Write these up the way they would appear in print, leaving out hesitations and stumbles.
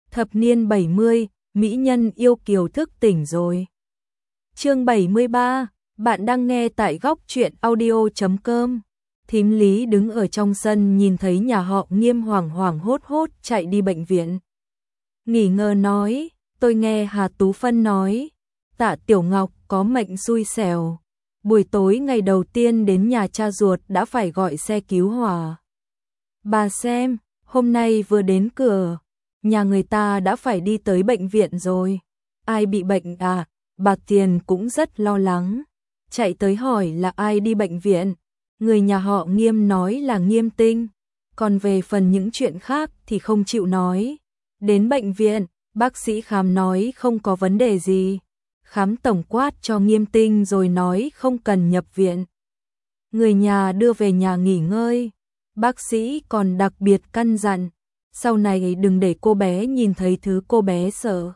Thập niên 70, mỹ nhân yêu kiều thức tỉnh rồi. Chương 73, bạn đang nghe tại góc truyện audio.com. Thím Lý đứng ở trong sân nhìn thấy nhà họ Nghiêm hoảng hoảng hốt hốt chạy đi bệnh viện. Nghỉ ngờ nói, tôi nghe Hà Tú Phân nói, Tạ Tiểu Ngọc có mệnh xui xẻo. Buổi tối ngày đầu tiên đến nhà cha ruột đã phải gọi xe cứu hỏa. Bà xem, hôm nay vừa đến cửa, nhà người ta đã phải đi tới bệnh viện rồi. Ai bị bệnh à? Bà Tiền cũng rất lo lắng. Chạy tới hỏi là ai đi bệnh viện. Người nhà họ Nghiêm nói là Nghiêm Tinh. Còn về phần những chuyện khác thì không chịu nói. Đến bệnh viện, bác sĩ khám nói không có vấn đề gì. Khám tổng quát cho Nghiêm Tinh rồi nói không cần nhập viện. Người nhà đưa về nhà nghỉ ngơi. Bác sĩ còn đặc biệt căn dặn, sau này đừng để cô bé nhìn thấy thứ cô bé sợ.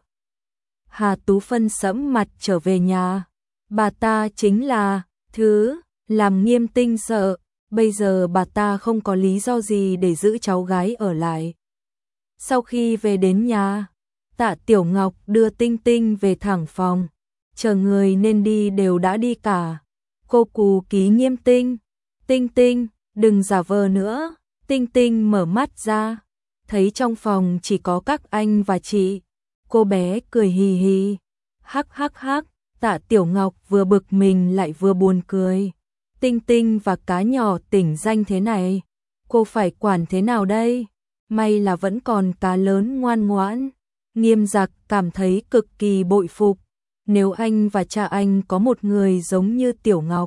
Hà Tú Phân sẫm mặt trở về nhà. Bà ta chính là thứ làm Nghiêm Tinh sợ. Bây giờ bà ta không có lý do gì để giữ cháu gái ở lại. Sau khi về đến nhà, Tạ Tiểu Ngọc đưa Tinh Tinh về thẳng phòng. Chờ người nên đi đều đã đi cả. Cô cù ký Nghiêm Tinh. Tinh Tinh, đừng giả vờ nữa. Tinh Tinh mở mắt ra, thấy trong phòng chỉ có các anh và chị. Cô bé cười hì hì. Hắc hắc hắc, Tạ Tiểu Ngọc vừa bực mình lại vừa buồn cười. Tinh Tinh và cá nhỏ tỉnh danh thế này, cô phải quản thế nào đây? May là vẫn còn cá lớn ngoan ngoãn. Nghiêm Giặc cảm thấy cực kỳ bội phục. Nếu anh và cha anh có một người giống như Tiểu Ngọc,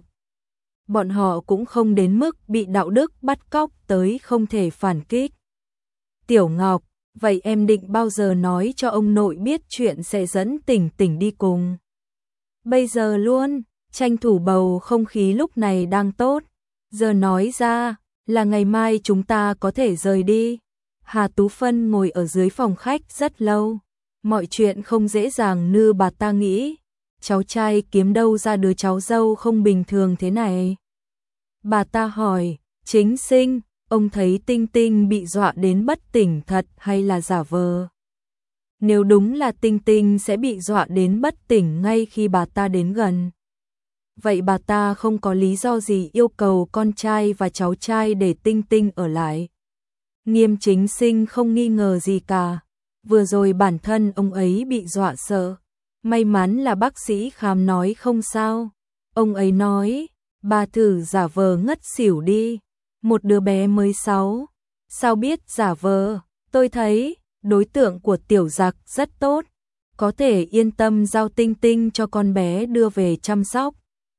bọn họ cũng không đến mức bị đạo đức bắt cóc tới không thể phản kích. Tiểu Ngọc, vậy em định bao giờ nói cho ông nội biết chuyện sẽ dẫn Tỉnh Tỉnh đi cùng? Bây giờ luôn, tranh thủ bầu không khí lúc này đang tốt. Giờ nói ra là ngày mai chúng ta có thể rời đi. Hà Tú Phân ngồi ở dưới phòng khách rất lâu. Mọi chuyện không dễ dàng như bà ta nghĩ. Cháu trai kiếm đâu ra đứa cháu dâu không bình thường thế này? Bà ta hỏi, Chính Sinh, ông thấy Tinh Tinh bị dọa đến bất tỉnh thật hay là giả vờ? Nếu đúng là Tinh Tinh sẽ bị dọa đến bất tỉnh ngay khi bà ta đến gần. Vậy bà ta không có lý do gì yêu cầu con trai và cháu trai để Tinh Tinh ở lại. Nghiêm Chính Sinh không nghi ngờ gì cả. Vừa rồi bản thân ông ấy bị dọa sợ. May mắn là bác sĩ khám nói không sao. Ông ấy nói, bà thử giả vờ ngất xỉu đi. Một đứa bé mới 6. Sao biết giả vờ? Tôi thấy đối tượng của Tiểu Giặc rất tốt. Có thể yên tâm giao Tinh Tinh cho con bé đưa về chăm sóc.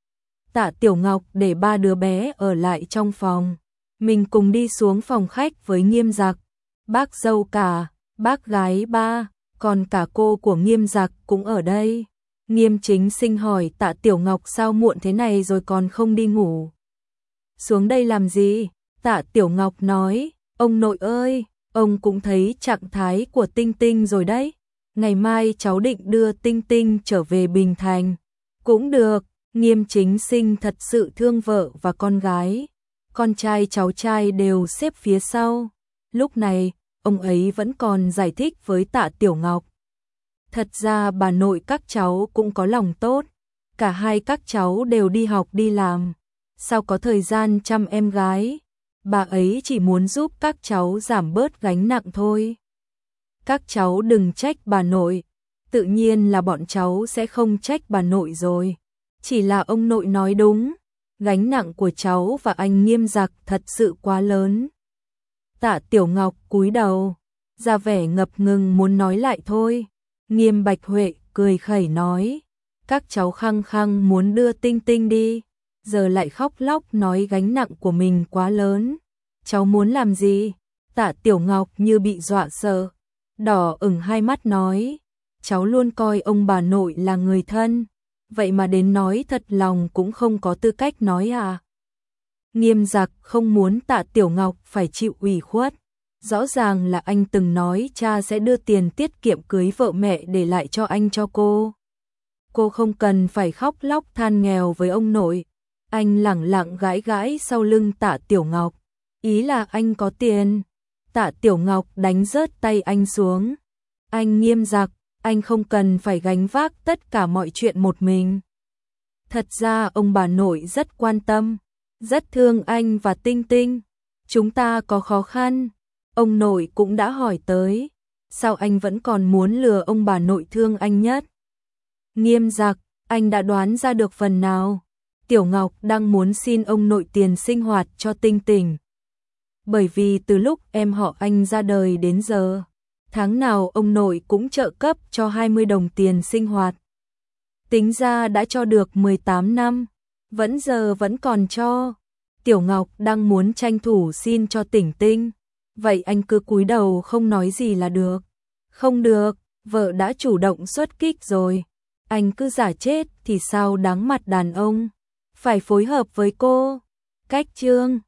Tạ Tiểu Ngọc để 3 đứa bé ở lại trong phòng. Mình cùng đi xuống phòng khách với Nghiêm Giặc. Bác dâu cả, bác gái ba, còn cả cô của Nghiêm Giặc cũng ở đây. Nghiêm Chính Sinh hỏi Tạ Tiểu Ngọc sao muộn thế này rồi còn không đi ngủ. Xuống đây làm gì? Tạ Tiểu Ngọc nói, ông nội ơi, ông cũng thấy trạng thái của Tinh Tinh rồi đấy. Ngày mai cháu định đưa Tinh Tinh trở về Bình Thành. Cũng được, Nghiêm Chính Sinh thật sự thương vợ và con gái. Con trai cháu trai đều xếp phía sau. Lúc này, ông ấy vẫn còn giải thích với Tạ Tiểu Ngọc. Thật ra bà nội các cháu cũng có lòng tốt. Cả hai các cháu đều đi học đi làm. Sao có thời gian chăm em gái? Bà ấy chỉ muốn giúp các cháu giảm bớt gánh nặng thôi. Các cháu đừng trách bà nội. Tự nhiên là bọn cháu sẽ không trách bà nội rồi. Chỉ là ông nội nói đúng. Gánh nặng của cháu và anh Nghiêm Giặc thật sự quá lớn. Tạ Tiểu Ngọc cúi đầu, ra vẻ ngập ngừng muốn nói lại thôi. Nghiêm Bạch Huệ cười khẩy nói, các cháu khăng khăng muốn đưa Tinh Tinh đi, giờ lại khóc lóc nói gánh nặng của mình quá lớn. Cháu muốn làm gì? Tạ Tiểu Ngọc như bị dọa sợ, đỏ ửng hai mắt nói, cháu luôn coi ông bà nội là người thân, vậy mà đến nói thật lòng cũng không có tư cách nói à? Nghiêm Giặc không muốn Tạ Tiểu Ngọc phải chịu ủy khuất. Rõ ràng là anh từng nói cha sẽ đưa tiền tiết kiệm cưới vợ mẹ để lại cho anh cho cô. Cô không cần phải khóc lóc than nghèo với ông nội. Anh lẳng lặng gãi gãi sau lưng Tạ Tiểu Ngọc. Ý là anh có tiền. Tạ Tiểu Ngọc đánh rớt tay anh xuống. Anh Nghiêm Giặc, anh không cần phải gánh vác tất cả mọi chuyện một mình. Thật ra ông bà nội rất quan tâm, rất thương anh và Tinh Tinh. Chúng ta có khó khăn, ông nội cũng đã hỏi tới. Sao anh vẫn còn muốn lừa ông bà nội thương anh nhất? Nghiêm Giặc, anh đã đoán ra được phần nào. Tiểu Ngọc đang muốn xin ông nội tiền sinh hoạt cho Tinh Tinh. Bởi vì từ lúc em họ anh ra đời đến giờ, tháng nào ông nội cũng trợ cấp cho 20 đồng tiền sinh hoạt. Tính ra đã cho được 18 năm, vẫn còn cho. Tiểu Ngọc đang muốn tranh thủ xin cho Tỉnh Tinh. Vậy anh cứ cúi đầu không nói gì là được. Không được, vợ đã chủ động xuất kích rồi. Anh cứ giả chết thì sao đáng mặt đàn ông. Phải phối hợp với cô. Cách chương